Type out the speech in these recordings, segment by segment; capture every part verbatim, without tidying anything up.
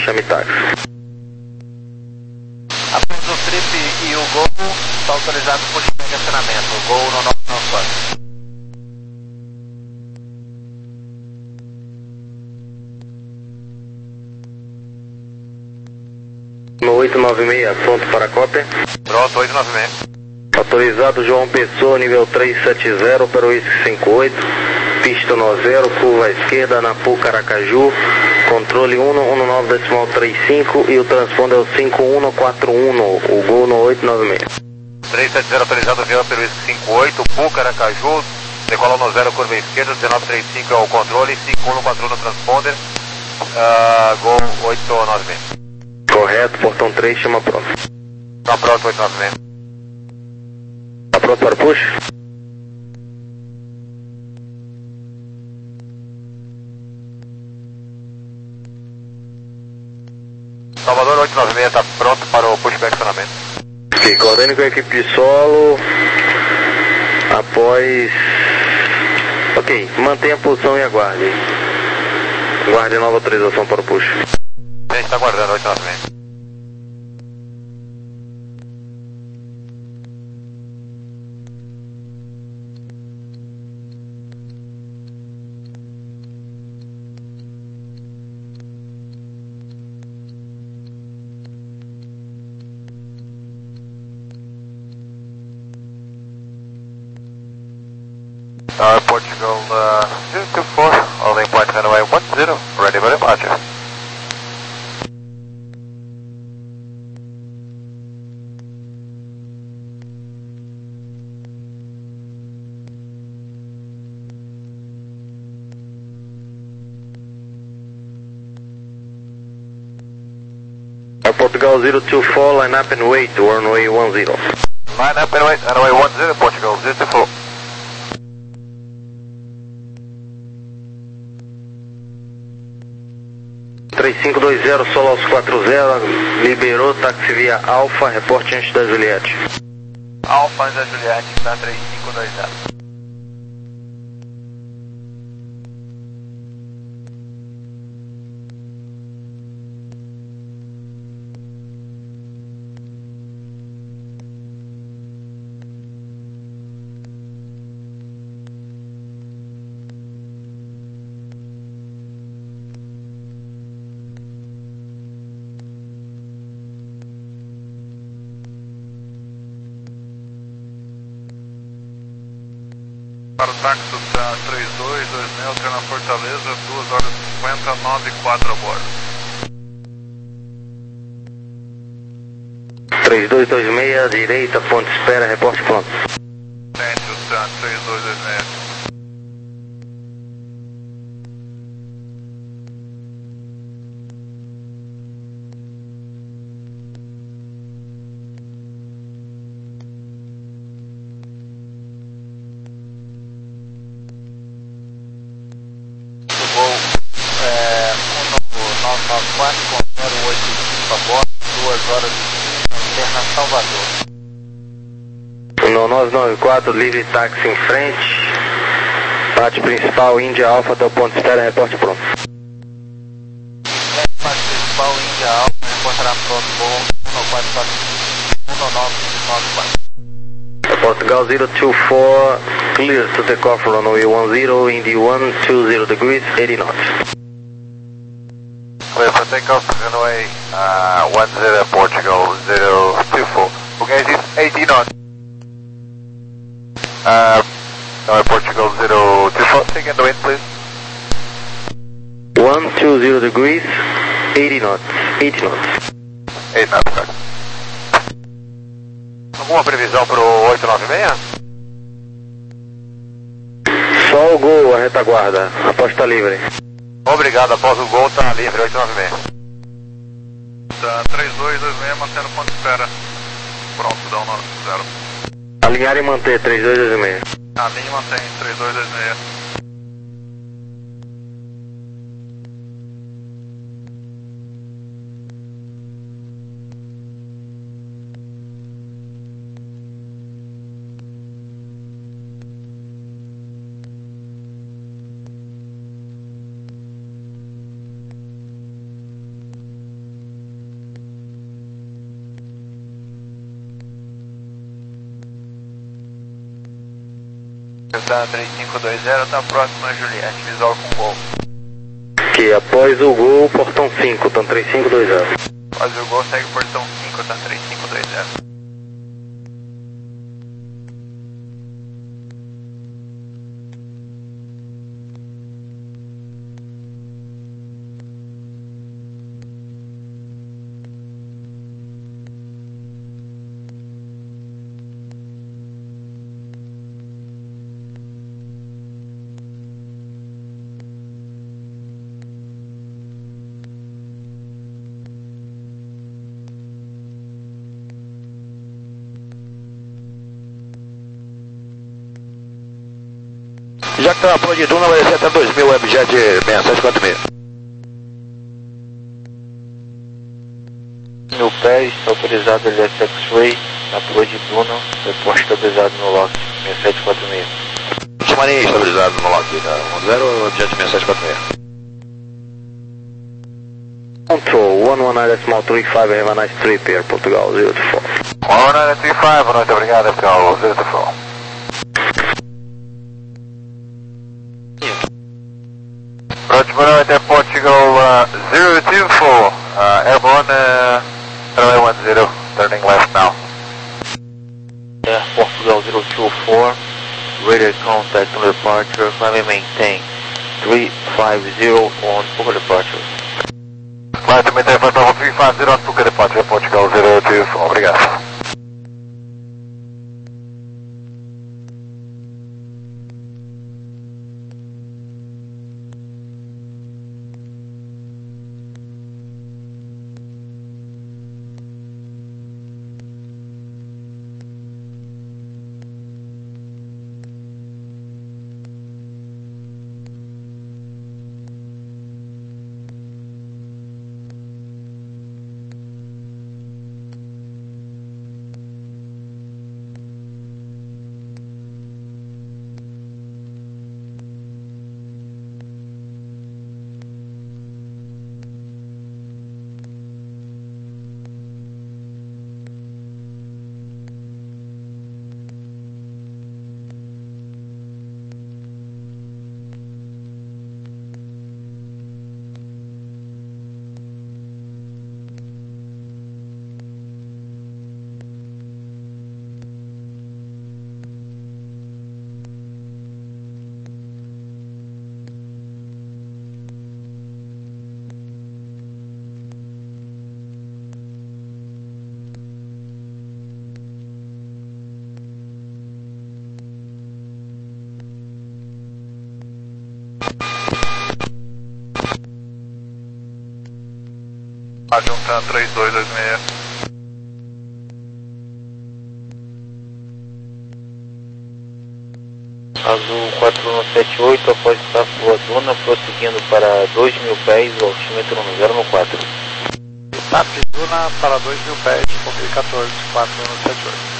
chame táxi. Após o Trip e o Gol, está autorizado por estacionamento. O Gol no nove nove quatro. No oito nove seis, pronto para a cópia. Pronto, oito nove seis. Autorizado João Pessoa, nível trezentos e setenta, para o Whisky cinquenta e oito. Pista no zero, curva à esquerda, na Puca Aracaju. Controle um um nove decimal trinta e cinco e o transponder é o cinco um quatro um, o Gol no oito nove seis. trezentos e setenta autorizado via pelo Whisky cinquenta e oito, Puca Aracaju. Decola no zero, curva à esquerda, dezenove trinta e cinco é o controle, cinco um quatro um no transponder. Uh, Gol oito nove seis. Correto, portão três, chama pronto. Tá pronto, oito nove seis. Tá pronto para push? Salvador oito nove seis está pronto para o pushback estacionamento. Ok, coordene com a equipe de solo. Após... Ok, mantenha a posição e aguarde. Guarde nova autorização para o push. A gente está aguardando oito nove seis. Uh, Portugal uh, zero two four, all in point runway one zero, ready for departure. Uh, Portugal zero two four, line up and wait, runway one zero. Line up and wait, runway one zero, Portugal zero two four. três cinco dois zero, solo aos quatro zero, liberou, táxi via Alfa, reporte antes da Juliette. Alfa antes da Juliette, está três cinco dois zero. Para o táxi da três dois dois seis, treino na Fortaleza, duas horas e cinquenta, nove e quatro a bordo. três dois dois seis, direita, ponte espera, reporte pronto. Tente o T A três dois dois seis. nove nove quatro com zero oito cinco a bordo, duas horas e quinze, interna Salvador. No nove nove quatro, livre táxi em frente. Parte principal, Índia Alfa, até o ponto de espera, reporte pronto. Parte principal, Índia Alfa, reportará pronto, voo um quatro quatro um nove nove quatro. Portugal zero two four, clear to take off runway one zero, Indy one two zero degrees, eighty knots. Clear for takeoff, runway uh, one zero, Portugal zero two four. Okay, this is eighty knots. Uh, runway Portugal zero two four, take in the wind please. one two zero degrees, eighty knots, eighty knots. eight knots, correct. Alguma previsão para o oito nove seis? Só o Gol, a retaguarda, após está livre. Obrigado, após o Gol está livre, oito nove seis. Tá, três dois dois seis, mantendo ponto de espera. Pronto, dá um nove zero. Alinhar e manter, três dois dois seis. A linha mantém três dois dois seis. Tá três cinco dois zero, tá próximo a Juliette, visual com gol. Que após o gol, portão cinco, tá três cinco dois zero. Após o gol, segue o portão cinco, tá três cinco dois zero. Já que tá na prova de Duna, vai descer até dois mil Webjet seis sete quatro seis. Mil pés, autorizado L S X-Ray, na prova de Duna, depois estabilizado no lock seis sete quatro seis. Chamaria estabilizado no lock, tá? um zero Webjet seis sete quatro seis. Control, one one nine decimal three five, have a nice trip here, Portugal, zero to four. one one nine three five, boa noite, obrigado, Portugal, zero to four. Roger, boa noite, Portugal uh, zero two four, uh, airborne, uh, runway one zero, turning left now. Air Portugal zero two four, radar contact on departure, climb and maintain three five zero on Puka departure. Climb to maintain flight level three five zero on Puka departure, Portugal zero two four, obrigado. Adjunta três dois dois seis. Azul quatro um sete oito, após estar por Duna, prosseguindo para dois mil pés, o altímetro no zero quatro. T A P Duna para dois mil pés, Ponto quatorze, quatro um sete oito.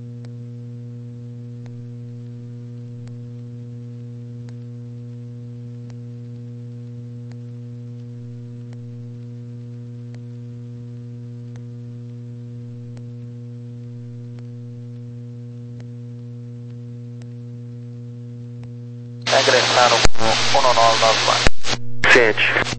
Ingressaram com um nove nove quatro. Sente.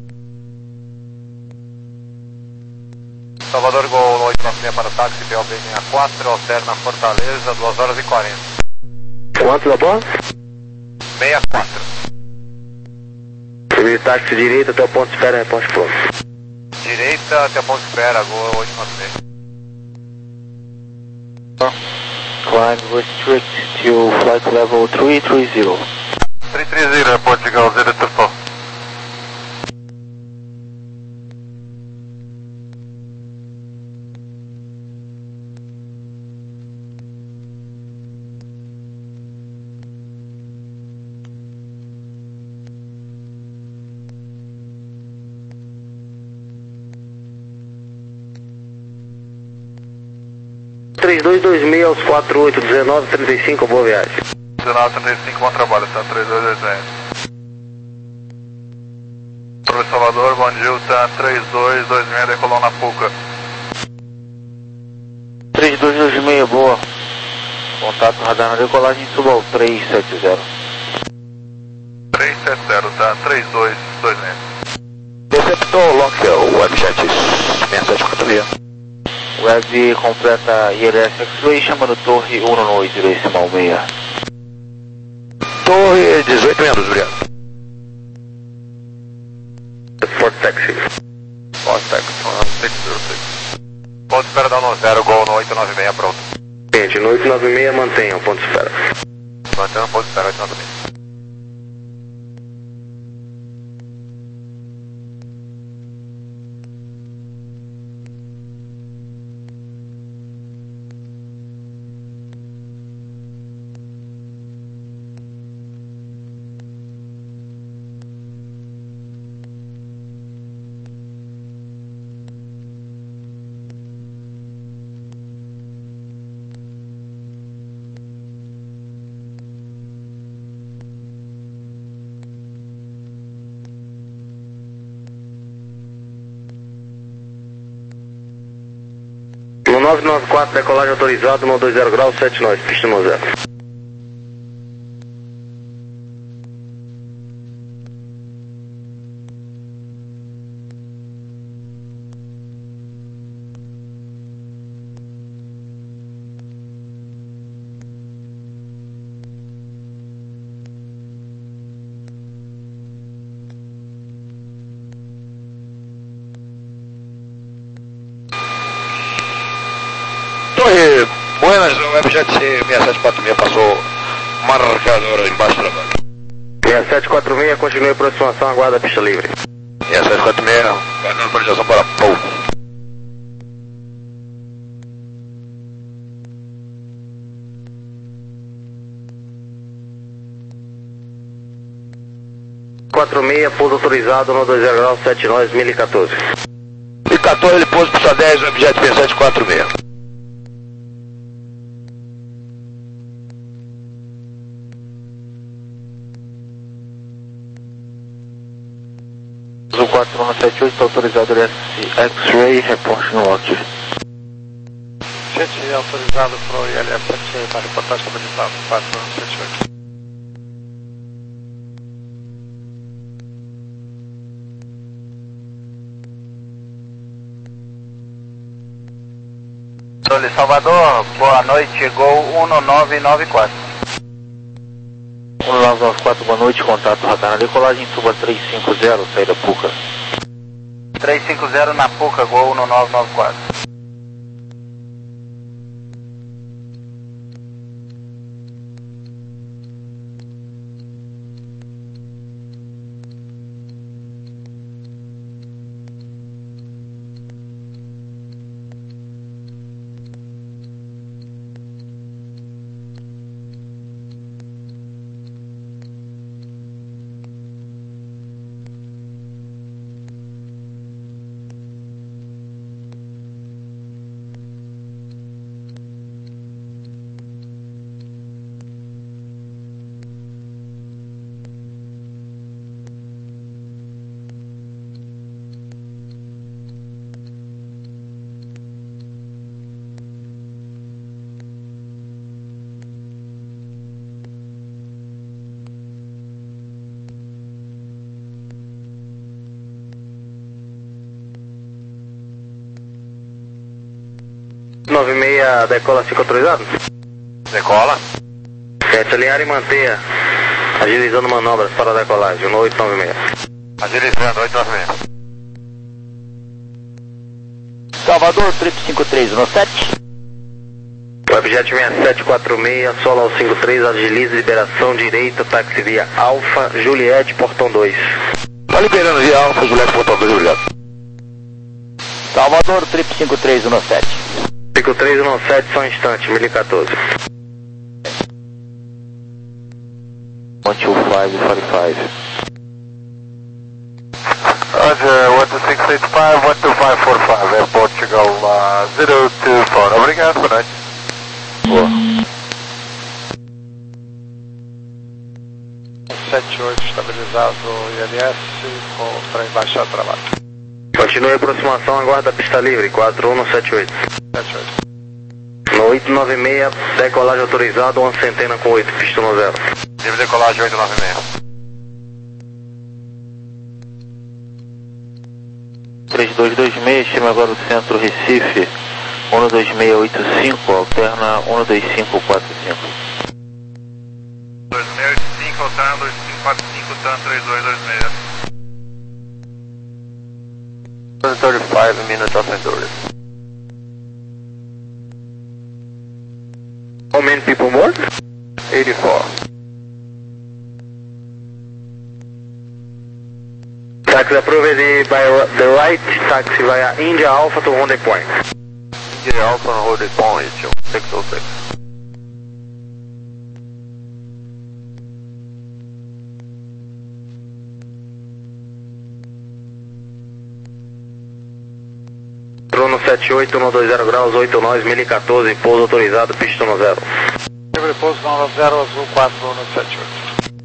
Salvador Gol oito nove seis para o táxi, P O B linha quatro, alterna Fortaleza, duas horas e quarenta. Quanto da bola? sessenta e quatro. Subir táxi direito até o ponto de espera, reporte pronto. Direita até o ponto de espera, Gol oito nove seis. Climb restrict to flight level three three zero. três três zero, Portugal zero two four. três dois dois seis aos quatro oito dezenove trinta e cinco, boa viagem. dezenove trinta e cinco, bom trabalho, tá? três dois dois seis. Para o Salvador, bom dia, tá? três dois dois seis, decolou na Puca. três dois dois seis, boa. Bom contato radar na decolagem, suba ao três sete zero. três sete zero, tá? três dois dois seis. Deceptor, lock, o Webjet seis sete quatro seis. Web completa I L S X-Ray, chamando torre um nove zero decimal seis. Torre dezoito menos, obrigado. Fort Taxi. Fort Taxi, seis zero seis. Ponto de espera da um zero, Gol no oito nove seis, pronto. Gente, no oito nove seis mantenham ponto de espera. Mantendo ponto de espera, oito nove seis. No nove nove quatro, decolagem autorizado, no dois zero grau, sete nove, pista no zero. Torre, Buenas, o Webjet seis sete quatro seis passou marcador embaixo da vaga. seis sete quatro seis, continue a aproximação, aguarda a pista livre. seis sete quatro seis, guardando projeção para pouco. quatro seis, pouso autorizado no dois zero grau, sete nove, mil e quatorze. mil e quatorze, ele pouso pista dez, Webjet seis sete quatro seis. O quatro um sete oito, autorizado X-Ray, reporte no lote. Gente, autorizado para o I L S X-Ray para reportagem habilitado, quatro um sete oito. Sole Salvador, boa noite, Gol um nove nove quatro. um nove nove quatro, boa noite, contato radar na decolagem, suba três cinco zero, saída Puca. três cinco zero na Puca, Gol um nove nove quatro. nove seis, decola cinco autorizado? Decola. sete, alinhar e manter, agilizando manobras para a decolagem, no oito nove seis. Agilizando, oito nove seis. Salvador, trip cinco três um sete. Webjet seis sete quatro seis, solo ao cinco três, agiliza, liberação direita, táxi via Alfa, Juliette, portão dois. Tá liberando via Alfa, Juliette, portão dois, obrigado. Salvador, trip cinco três um sete. cinco três um sete, só um instante, mil e quatorze. um dois cinco quatro cinco. Roger, one two six eight five, one two five four five, é Portugal uh, zero two four. Obrigado, boa noite. Boa. sete oito, estabilizado I L S, com para embaixar trabalho. Continue a aproximação, aguarda a pista livre, quatro um sete oito. sete oito. No oito nove seis, decolagem autorizada, uma centena com oito, pista no zero. Livre decolagem oito nove seis. três dois dois seis, chama agora o centro Recife, um dois seis oito cinco, alterna um dois cinco quatro cinco. dois seis oito cinco, alterna dois cinco quatro cinco, TAM três dois dois seis. thirty-five minutes of endurance. How many people more? eighty-four. Taxi approved by the right, taxi via India Alpha to Honda Point. India Alpha on Honda Point, six oh six. Trono sete oito, um dois zero graus, oito nós, mil e quatorze, pouso autorizado, pista no zero. Livre pouso no zero, azul quatro no sete oito.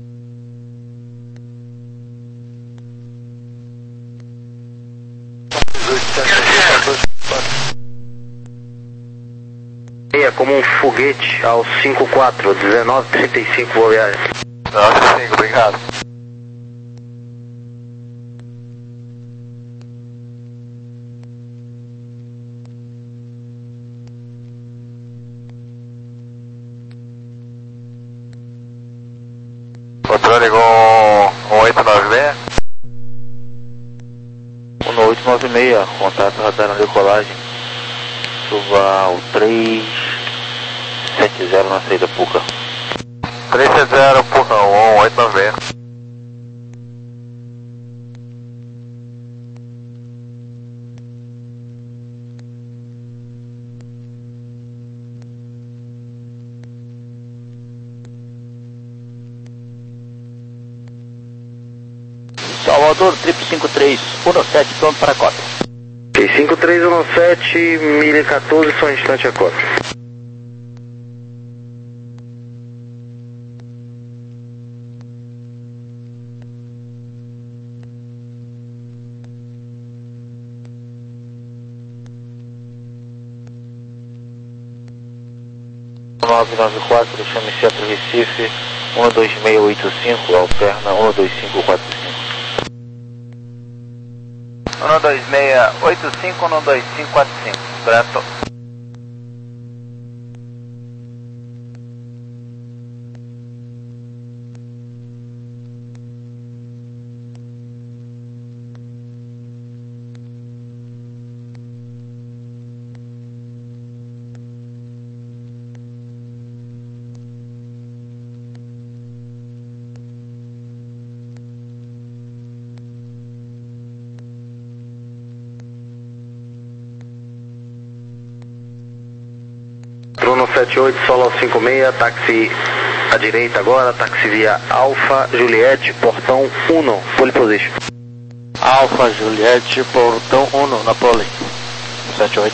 Meia como um foguete ao cinco quatro, dezenove trinta e cinco, vou viagem. Nossa, sim, obrigado. Controle com oito nove seis. um oito nove seis, contato radar na decolagem. Suba ao três sete zero na saída Puca. três sete zero, Puca, um oito nove seis. Salvador, triplo cinco três, um sete, pronto para a cópia. cinco três um sete, mil e quatorze, só um instante a cópia. nove nove quatro, chame centro Recife, um dois seis oito cinco, alterna um dois cinco quatro cinco. um dois seis oito cinco, um dois cinco quatro cinco, correto. Trono sete oito, solo cinco seis, táxi à direita agora, táxi via Alfa Juliette, portão um, pole position. Alfa Juliette, portão um, na pole. sete oito.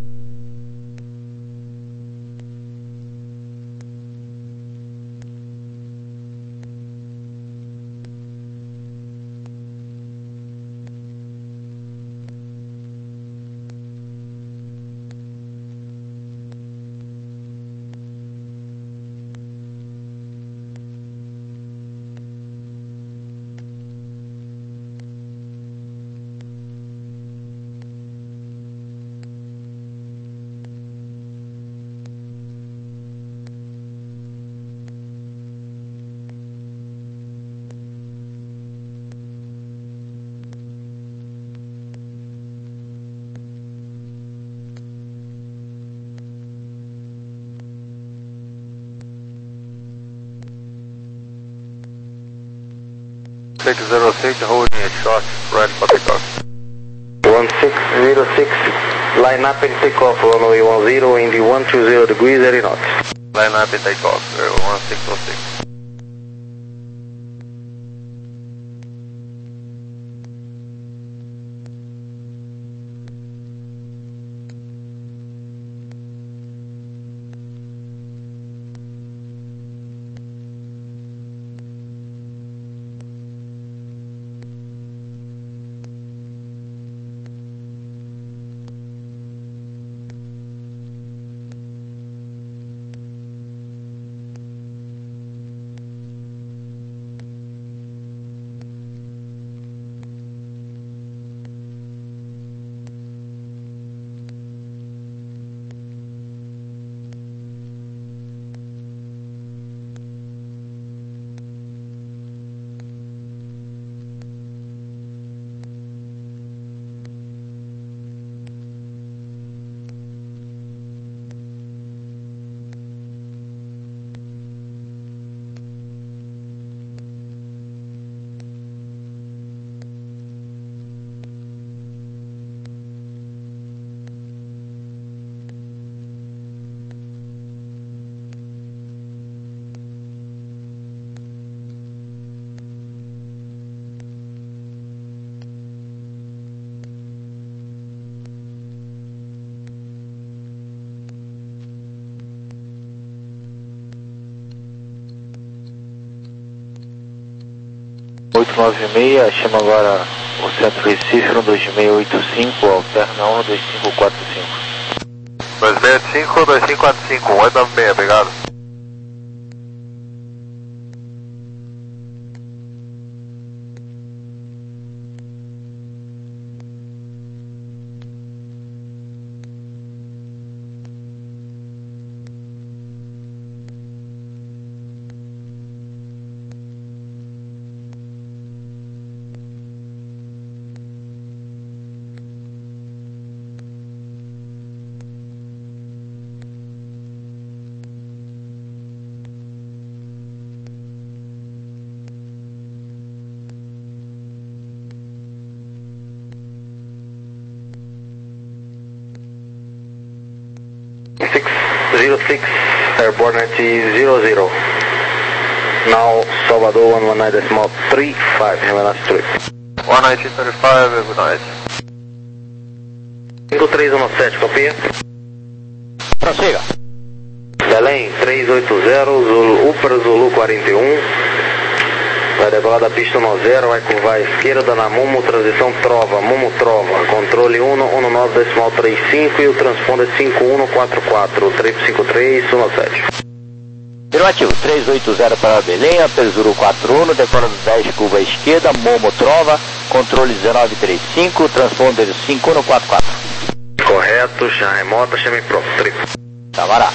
six zero six, holding a short, ready for takeoff. one six zero six, line up and take off, runway one zero, in the one two zero degrees, eighty knots. Line up and takeoff, one six zero six. oito nove seis, chama agora o Centro Recife no dois seis oito cinco, alterna um dois cinco quatro cinco. dois seis oito cinco, dois cinco quatro cinco, oito nove seis, obrigado. six zero six, airborne ninety zero zero. Now Salvador one one nine decimal three five, have a nice trip. one nineteen thirty-five, good night. cinco três um sete, copia. Prossiga. Belém três oito zero, Zulu, Upra Zulu quarenta e um. Vai decolar da pista um zero, vai curvar à esquerda na Mumo, transição Trova, Mumo Trova, controle um um nove decimal trinta e cinco e o transponder cinco um quatro quatro, três cinco três um sete. Afirmativo, três oito zero para Belém, Apesuro quatro um, decola do dez, curva à esquerda, Momo Trova, controle dezenove trinta e cinco, transponder cinco um quatro quatro. Correto, já remota, chame pronto, trip. Camará.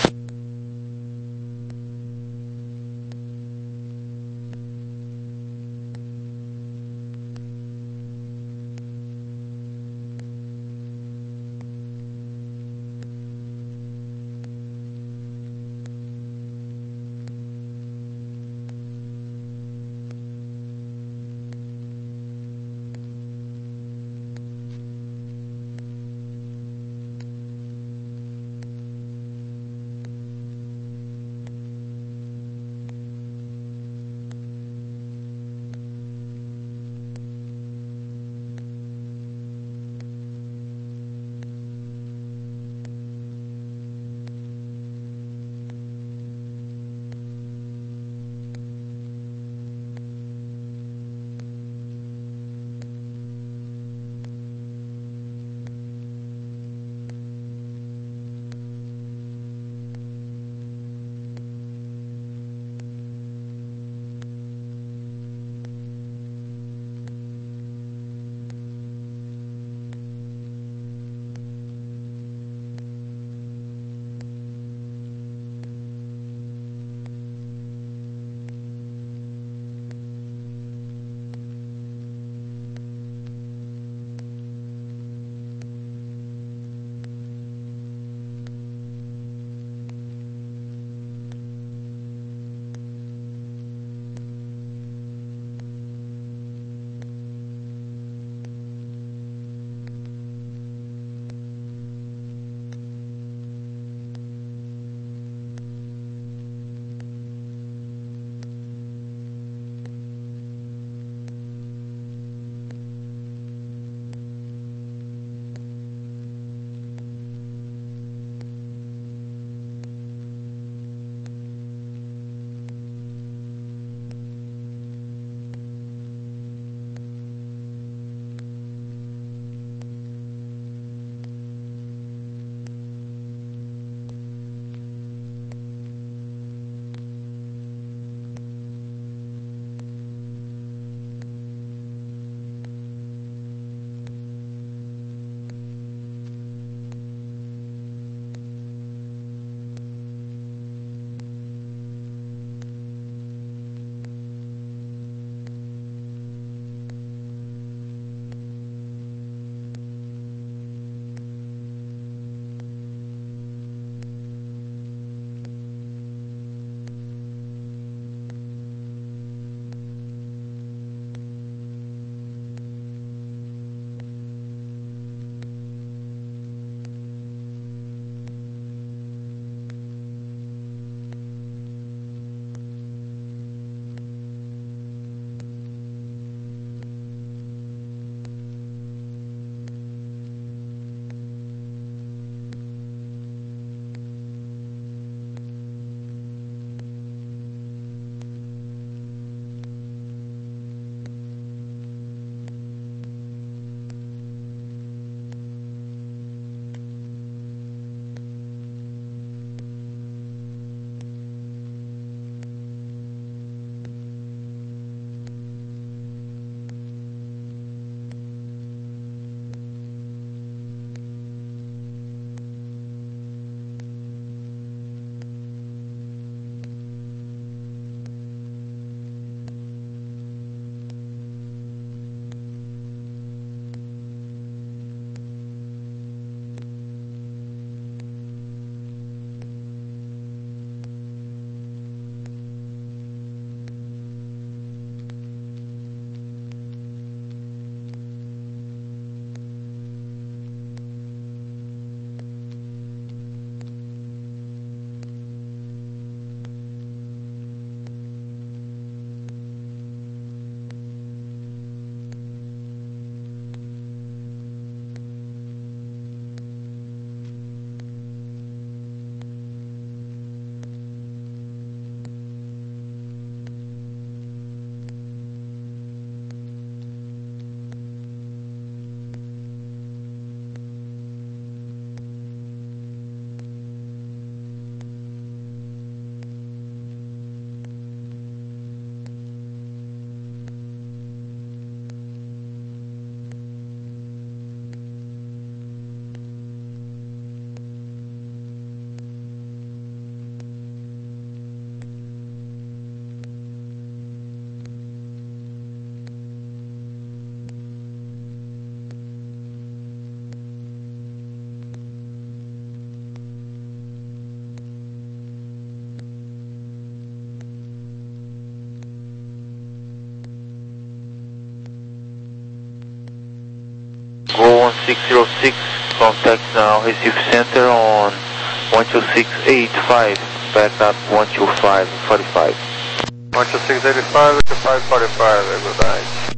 six zero six, contact now Recife Center on one two six eight five, backup one two five four five. one two six eight five, one two five four five, good night.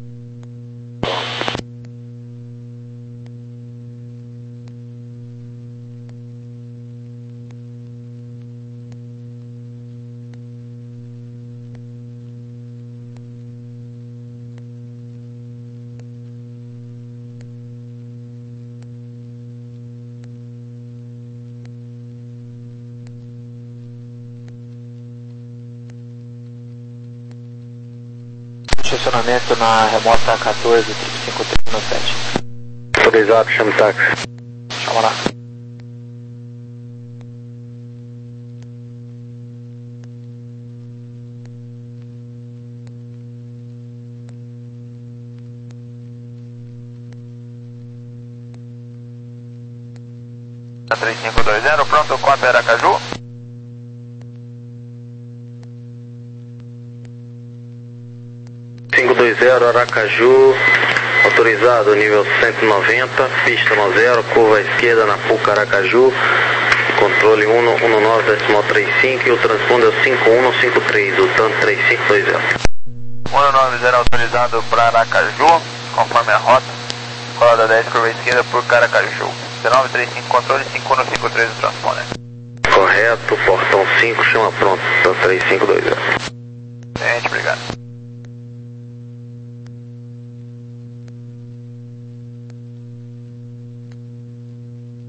Estacionamento na remota quatorze, cinco três no sete. Autorizado, chama o táxi. Chama lá. três cinco dois zero, pronto, cópia Aracaju. cinco dois zero, Aracaju, autorizado, nível cento e noventa, pista no zero, curva à esquerda na Puca Aracaju, controle um um nove decimal trinta e cinco e o transponder é cinco um cinco três, o tanto três cinco dois zero. um um nove zero autorizado para Aracaju, conforme a rota, colada dez, curva à esquerda por Aracaju, dezenove trinta e cinco, controle cinco um cinco três do transponder. Correto, portão cinco, chama pronto, tanto três cinco dois zero. Gente, obrigado.